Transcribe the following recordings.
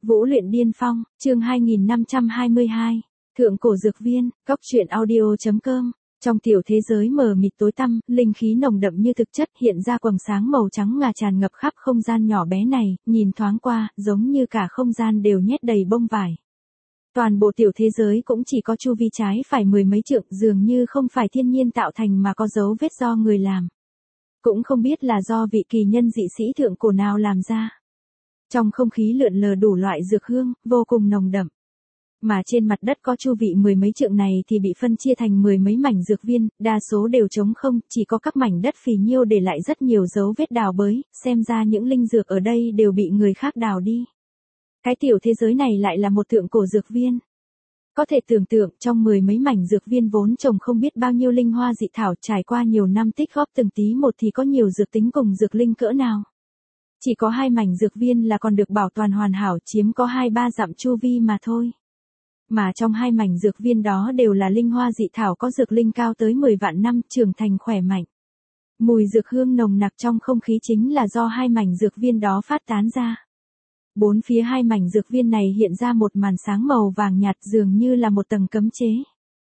Vũ luyện điên phong, chương 2522. Thượng cổ dược viên, cóc truyện audio.com. Trong tiểu thế giới mờ mịt tối tăm, linh khí nồng đậm như thực chất hiện ra quầng sáng màu trắng ngà tràn ngập khắp không gian nhỏ bé này, nhìn thoáng qua, giống như cả không gian đều nhét đầy bông vải. Toàn bộ tiểu thế giới cũng chỉ có chu vi trái phải mười mấy trượng, dường như không phải thiên nhiên tạo thành mà có dấu vết do người làm. Cũng không biết là do vị kỳ nhân dị sĩ thượng cổ nào làm ra. Trong không khí lượn lờ đủ loại dược hương, vô cùng nồng đậm. Mà trên mặt đất có chu vị mười mấy trượng này thì bị phân chia thành mười mấy mảnh dược viên, đa số đều trống không, chỉ có các mảnh đất phì nhiêu để lại rất nhiều dấu vết đào bới, xem ra những linh dược ở đây đều bị người khác đào đi. Cái tiểu thế giới này lại là một thượng cổ dược viên. Có thể tưởng tượng trong mười mấy mảnh dược viên vốn trồng không biết bao nhiêu linh hoa dị thảo, trải qua nhiều năm tích góp từng tí một thì có nhiều dược tính cùng dược linh cỡ nào. Chỉ có 2 mảnh dược viên là còn được bảo toàn hoàn hảo, chiếm có 2-3 dặm chu vi mà thôi. Mà trong 2 mảnh dược viên đó đều là linh hoa dị thảo có dược linh cao tới 10 vạn năm, trưởng thành khỏe mạnh. Mùi dược hương nồng nặc trong không khí chính là do 2 mảnh dược viên đó phát tán ra. Bốn phía 2 mảnh dược viên này hiện ra một màn sáng màu vàng nhạt, dường như là một tầng cấm chế.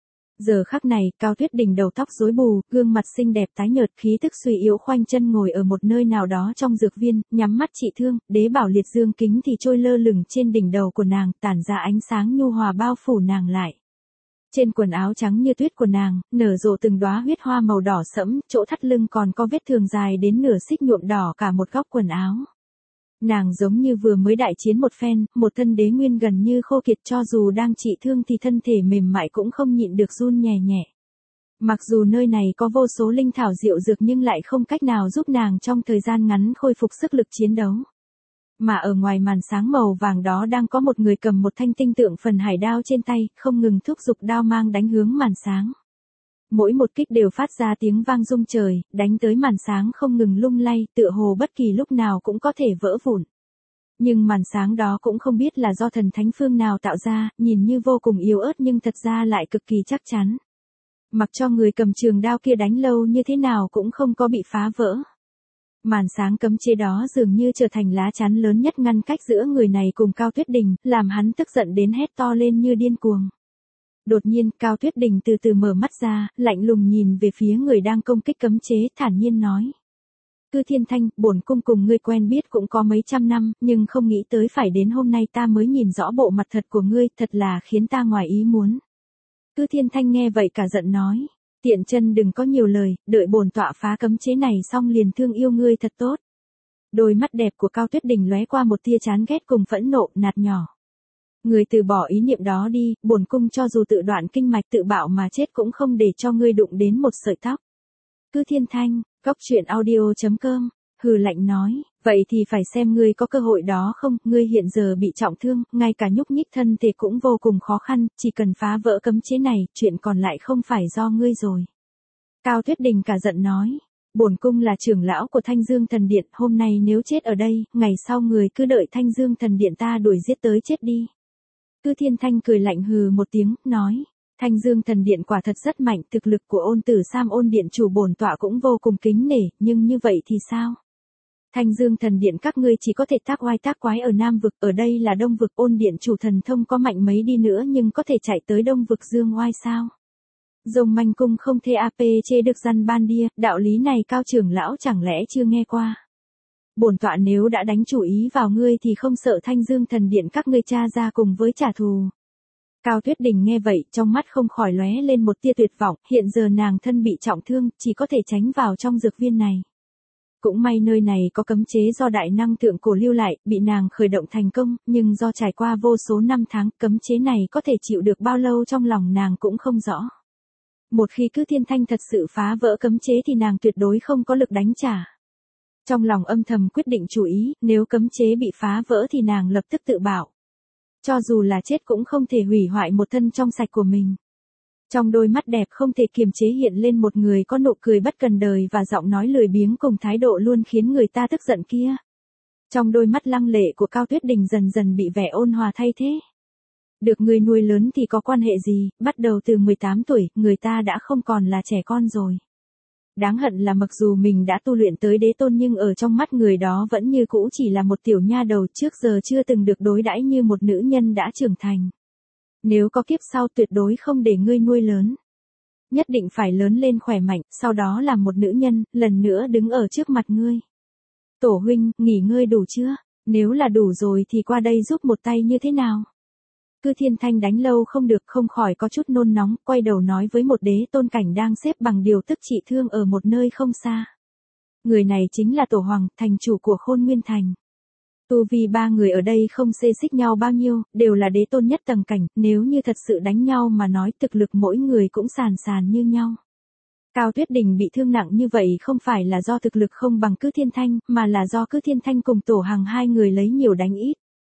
Giờ khắc này, Cao Tuyết Đình đầu tóc rối bù, gương mặt xinh đẹp tái nhợt, khí tức suy yếu, khoanh chân ngồi ở một nơi nào đó trong dược viên, nhắm mắt trị thương, đế bảo liệt dương kính thì trôi lơ lửng trên đỉnh đầu của nàng, tản ra ánh sáng nhu hòa bao phủ nàng lại. Trên quần áo trắng như tuyết của nàng, nở rộ từng đóa huyết hoa màu đỏ sẫm, chỗ thắt lưng còn có vết thương dài đến nửa xích nhuộm đỏ cả một góc quần áo. Nàng giống như vừa mới đại chiến một phen, một thân đế nguyên gần như khô kiệt, cho dù đang trị thương thì thân thể mềm mại cũng không nhịn được run nhẹ nhẹ. Mặc dù nơi này có vô số linh thảo diệu dược nhưng lại không cách nào giúp nàng trong thời gian ngắn khôi phục sức lực chiến đấu. Mà ở ngoài màn sáng màu vàng đó đang có một người cầm một thanh tinh tượng phần hải đao trên tay, không ngừng thúc giục đao mang đánh hướng màn sáng. Mỗi một kích đều phát ra tiếng vang rung trời, đánh tới màn sáng không ngừng lung lay, tựa hồ bất kỳ lúc nào cũng có thể vỡ vụn. Nhưng màn sáng đó cũng không biết là do thần thánh phương nào tạo ra, nhìn như vô cùng yếu ớt nhưng thật ra lại cực kỳ chắc chắn. Mặc cho người cầm trường đao kia đánh lâu như thế nào cũng không có bị phá vỡ. Màn sáng cấm chế đó dường như trở thành lá chắn lớn nhất ngăn cách giữa người này cùng Cao Tuyết Đình, làm hắn tức giận đến hét to lên như điên cuồng. Đột nhiên, Cao Tuyết Đình từ từ mở mắt ra, lạnh lùng nhìn về phía người đang công kích cấm chế, thản nhiên nói. Cư Thiên Thanh, bổn cung cùng ngươi quen biết cũng có mấy trăm năm, nhưng không nghĩ tới phải đến hôm nay ta mới nhìn rõ bộ mặt thật của ngươi, thật là khiến ta ngoài ý muốn. Cư Thiên Thanh nghe vậy cả giận nói. Tiện chân đừng có nhiều lời, đợi bổn tọa phá cấm chế này xong liền thương yêu ngươi thật tốt. Đôi mắt đẹp của Cao Tuyết Đình lóe qua một tia chán ghét cùng phẫn nộ, nạt nhỏ. Người từ bỏ ý niệm đó đi, bổn cung cho dù tự đoạn kinh mạch tự bạo mà chết cũng không để cho ngươi đụng đến một sợi tóc. Cư Thiên Thanh, cóc truyện audio.com, hừ lạnh nói, vậy thì phải xem ngươi có cơ hội đó không, ngươi hiện giờ bị trọng thương, ngay cả nhúc nhích thân thể cũng vô cùng khó khăn, chỉ cần phá vỡ cấm chế này, chuyện còn lại không phải do ngươi rồi. Cao Tuyết Đình cả giận nói, bổn cung là trưởng lão của Thanh Dương Thần Điện, hôm nay nếu chết ở đây, ngày sau người cứ đợi Thanh Dương Thần Điện ta đuổi giết tới chết đi. Cư Thiên Thanh cười lạnh hừ một tiếng, nói, Thanh Dương Thần Điện quả thật rất mạnh, thực lực của Ôn Tử Sam Ôn Điện chủ bổn tọa cũng vô cùng kính nể, nhưng như vậy thì sao? Thanh Dương Thần Điện các ngươi chỉ có thể tác oai tác quái ở Nam Vực, ở đây là Đông Vực, Ôn Điện chủ thần thông có mạnh mấy đi nữa nhưng có thể chạy tới Đông Vực dương oai sao? Rồng manh cung không thể ap chê được răn ban đia, đạo lý này Cao trưởng lão chẳng lẽ chưa nghe qua? Bổn tọa nếu đã đánh chủ ý vào ngươi thì không sợ Thanh Dương Thần Điện các ngươi tra ra cùng với trả thù. Cao Tuyết Đình nghe vậy, trong mắt không khỏi lóe lên một tia tuyệt vọng, hiện giờ nàng thân bị trọng thương, chỉ có thể tránh vào trong dược viên này. Cũng may nơi này có cấm chế do đại năng thượng cổ lưu lại, bị nàng khởi động thành công, nhưng do trải qua vô số năm tháng, cấm chế này có thể chịu được bao lâu trong lòng nàng cũng không rõ. Một khi Cư Thiên Thanh thật sự phá vỡ cấm chế thì nàng tuyệt đối không có lực đánh trả. Trong lòng âm thầm quyết định chủ ý, nếu cấm chế bị phá vỡ thì nàng lập tức tự bảo. Cho dù là chết cũng không thể hủy hoại một thân trong sạch của mình. Trong đôi mắt đẹp không thể kiềm chế hiện lên một người có nụ cười bất cần đời và giọng nói lười biếng cùng thái độ luôn khiến người ta tức giận kia. Trong đôi mắt lăng lệ của Cao Tuyết Đình dần dần bị vẻ ôn hòa thay thế. Được người nuôi lớn thì có quan hệ gì, bắt đầu từ 18 tuổi, người ta đã không còn là trẻ con rồi. Đáng hận là mặc dù mình đã tu luyện tới đế tôn nhưng ở trong mắt người đó vẫn như cũ chỉ là một tiểu nha đầu trước giờ chưa từng được đối đãi như một nữ nhân đã trưởng thành. Nếu có kiếp sau tuyệt đối không để ngươi nuôi lớn. Nhất định phải lớn lên khỏe mạnh, sau đó làm một nữ nhân, lần nữa đứng ở trước mặt ngươi. Tổ huynh, nghỉ ngơi đủ chưa? Nếu là đủ rồi thì qua đây giúp một tay như thế nào? Cư Thiên Thanh đánh lâu không được không khỏi có chút nôn nóng, quay đầu nói với một đế tôn cảnh đang xếp bằng điều tức trị thương ở một nơi không xa. Người này chính là Tổ Hoàng, thành chủ của Khôn Nguyên Thành. Tu vi ba người ở đây không xê xích nhau bao nhiêu, đều là đế tôn nhất tầng cảnh, nếu như thật sự đánh nhau mà nói thực lực mỗi người cũng sàn sàn như nhau. Cao Tuyết Đình bị thương nặng như vậy không phải là do thực lực không bằng Cư Thiên Thanh, mà là do Cư Thiên Thanh cùng Tổ Hằng hai người lấy nhiều đánh ít.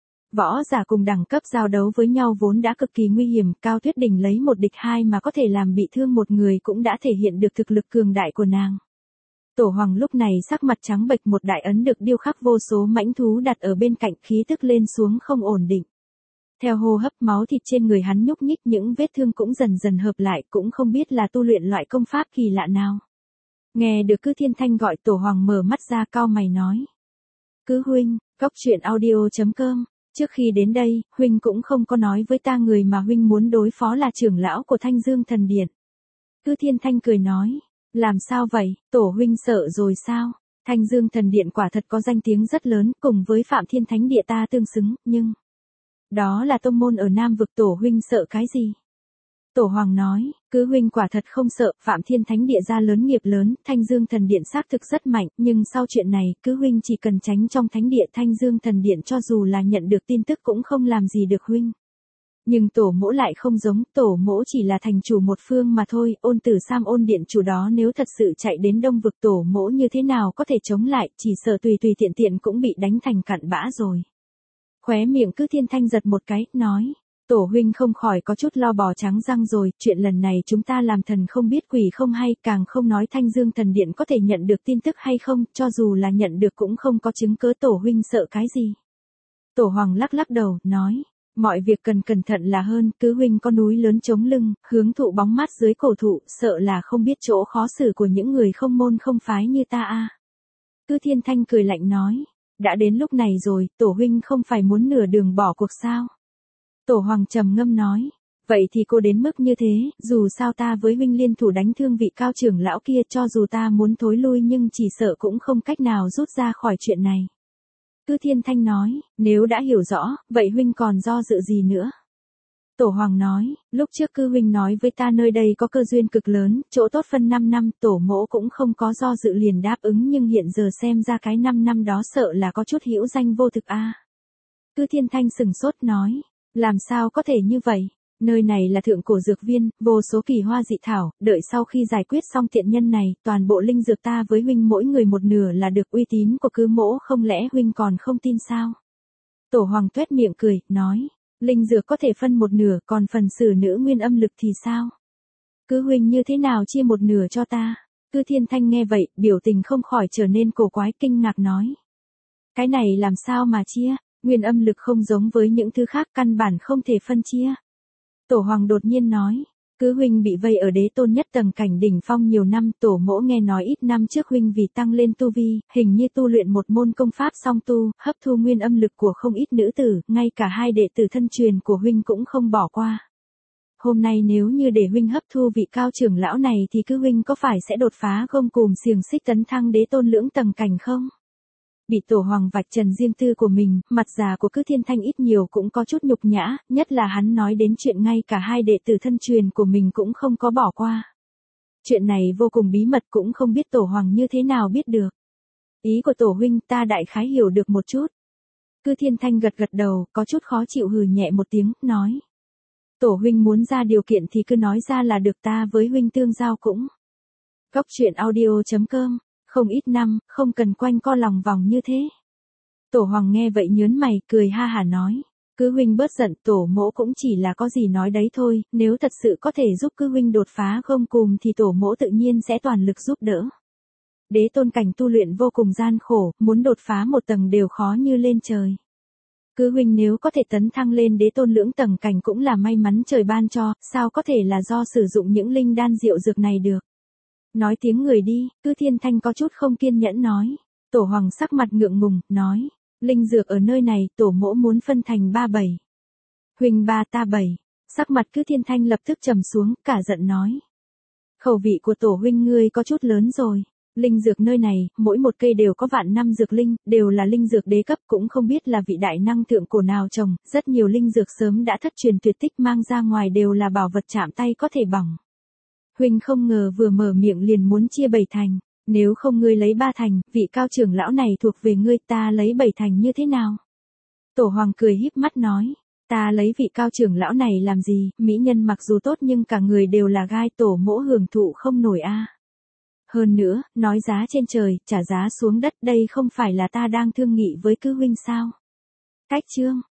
Võ giả cùng đẳng cấp giao đấu với nhau vốn đã cực kỳ nguy hiểm, Cao Tuyết Đình lấy một địch hai mà có thể làm bị thương một người cũng đã thể hiện được thực lực cường đại của nàng. Tổ Hoàng lúc này sắc mặt trắng bệch, một đại ấn được điêu khắc vô số mãnh thú đặt ở bên cạnh, khí tức lên xuống không ổn định. Theo hô hấp máu thịt trên người hắn nhúc nhích, những vết thương cũng dần dần hợp lại, cũng không biết là tu luyện loại công pháp kỳ lạ nào. Nghe được Cư Thiên Thanh gọi, Tổ Hoàng mở mắt ra cau mày nói. Cứ huynh, cóc truyện audio.com, trước khi đến đây, huynh cũng không có nói với ta người mà huynh muốn đối phó là trưởng lão của Thanh Dương Thần Điện. Cư Thiên Thanh cười nói. Làm sao vậy, Tổ huynh sợ rồi sao? Thanh Dương Thần Điện quả thật có danh tiếng rất lớn, cùng với Phạm Thiên Thánh Địa ta tương xứng, nhưng đó là tông môn ở Nam vực, Tổ huynh sợ cái gì? Tổ Hoàng nói, cứ huynh quả thật không sợ, Phạm Thiên Thánh Địa ra lớn nghiệp lớn, Thanh Dương Thần Điện xác thực rất mạnh, nhưng sau chuyện này, cứ huynh chỉ cần tránh trong thánh địa Thanh Dương Thần Điện cho dù là nhận được tin tức cũng không làm gì được huynh. Nhưng Tổ mỗ lại không giống, Tổ mỗ chỉ là thành chủ một phương mà thôi, Ôn Tử Sam Ôn Điện chủ đó nếu thật sự chạy đến Đông vực, Tổ mỗ như thế nào có thể chống lại, chỉ sợ tùy tùy tiện tiện cũng bị đánh thành cặn bã rồi. Khóe miệng Cư Thiên Thanh giật một cái, nói, Tổ huynh không khỏi có chút lo bò trắng răng rồi, chuyện lần này chúng ta làm thần không biết quỷ không hay, càng không nói Thanh Dương Thần Điện có thể nhận được tin tức hay không, cho dù là nhận được cũng không có chứng cớ, Tổ huynh sợ cái gì. Tổ Hoàng lắc lắc đầu, nói, mọi việc cần cẩn thận là hơn, cứ huynh có núi lớn chống lưng, hướng thụ bóng mát dưới cổ thụ, sợ là không biết chỗ khó xử của những người không môn không phái như ta a. Cư Thiên Thanh cười lạnh nói, đã đến lúc này rồi, Tổ huynh không phải muốn nửa đường bỏ cuộc sao? Tổ Hoàng trầm ngâm nói, vậy thì cô đến mức như thế, dù sao ta với huynh liên thủ đánh thương vị cao trưởng lão kia, cho dù ta muốn thối lui nhưng chỉ sợ cũng không cách nào rút ra khỏi chuyện này. Cư Thiên Thanh nói, nếu đã hiểu rõ, vậy huynh còn do dự gì nữa? Tổ Hoàng nói, lúc trước Cư huynh nói với ta nơi đây có cơ duyên cực lớn, chỗ tốt phân 5 năm, Tổ mỗ cũng không có do dự liền đáp ứng, nhưng hiện giờ xem ra cái 5 năm đó sợ là có chút hữu danh vô thực a. Cư Thiên Thanh sừng sốt nói, làm sao có thể như vậy? Nơi này là thượng cổ dược viên, vô số kỳ hoa dị thảo, đợi sau khi giải quyết xong tiện nhân này, toàn bộ linh dược ta với huynh mỗi người một nửa là được, uy tín của Cư mỗ không lẽ huynh còn không tin sao? Tổ Hoàng tuét miệng cười, nói, linh dược có thể phân một nửa, còn phần sử nữ nguyên âm lực thì sao? Cư huynh như thế nào chia một nửa cho ta? Cư Thiên Thanh nghe vậy, biểu tình không khỏi trở nên cổ quái, kinh ngạc nói. Cái này làm sao mà chia? Nguyên âm lực không giống với những thứ khác, căn bản không thể phân chia. Tổ Hoàng đột nhiên nói, Cứ huynh bị vây ở đế tôn nhất tầng cảnh đỉnh phong nhiều năm, Tổ mỗ nghe nói ít năm trước huynh vì tăng lên tu vi, hình như tu luyện một môn công pháp song tu, hấp thu nguyên âm lực của không ít nữ tử, ngay cả hai đệ tử thân truyền của huynh cũng không bỏ qua. Hôm nay nếu như để huynh hấp thu vị cao trưởng lão này thì Cứ huynh có phải sẽ đột phá gông cùm xiềng xích tấn thăng đế tôn lưỡng tầng cảnh không? Bị Tổ Hoàng vạch trần riêng tư của mình, mặt già của Cứ Thiên Thanh ít nhiều cũng có chút nhục nhã, nhất là hắn nói đến chuyện ngay cả hai đệ tử thân truyền của mình cũng không có bỏ qua. Chuyện này vô cùng bí mật, cũng không biết Tổ Hoàng như thế nào biết được. Ý của Tổ huynh ta đại khái hiểu được một chút. Cứ Thiên Thanh gật gật đầu, có chút khó chịu hừ nhẹ một tiếng, nói. Tổ huynh muốn ra điều kiện thì cứ nói ra là được, ta với huynh tương giao cũng. Cóc truyện audio.com, không ít năm, không cần quanh co lòng vòng như thế. Tổ Hoàng nghe vậy nhớn mày, cười ha hả nói. Cứ huynh bớt giận, Tổ mỗ cũng chỉ là có gì nói đấy thôi, nếu thật sự có thể giúp Cứ huynh đột phá gông cùm thì Tổ mỗ tự nhiên sẽ toàn lực giúp đỡ. Đế tôn cảnh tu luyện vô cùng gian khổ, muốn đột phá một tầng đều khó như lên trời. Cứ huynh nếu có thể tấn thăng lên đế tôn lưỡng tầng cảnh cũng là may mắn trời ban cho, sao có thể là do sử dụng những linh đan diệu dược này được. Nói tiếng người đi, cứ Thiên Thanh có chút không kiên nhẫn nói. Tổ Hoàng sắc mặt ngượng ngùng, nói. Linh dược ở nơi này tổ mỗ muốn phân thành 3/7. Huỳnh ba ta 7. Sắc mặt cứ Thiên Thanh lập tức trầm xuống, cả giận nói. Khẩu vị của tổ huynh ngươi có chút lớn rồi. Linh dược nơi này, mỗi một cây đều có vạn năm dược linh, đều là linh dược đế cấp, cũng không biết là vị đại năng thượng cổ nào trồng, rất nhiều linh dược sớm đã thất truyền tuyệt tích mang ra ngoài đều là bảo vật chạm tay có thể bỏng. Huynh không ngờ vừa mở miệng liền muốn chia 7 thành, nếu không ngươi lấy 3 thành, vị cao trưởng lão này thuộc về ngươi, ta lấy 7 thành như thế nào? Tổ Hoàng cười híp mắt nói, ta lấy vị cao trưởng lão này làm gì, mỹ nhân mặc dù tốt nhưng cả người đều là gai, tổ mỗ hưởng thụ không nổi a. Hơn nữa, nói giá trên trời, trả giá xuống đất, đây không phải là ta đang thương nghị với cứ huynh sao? Cách chương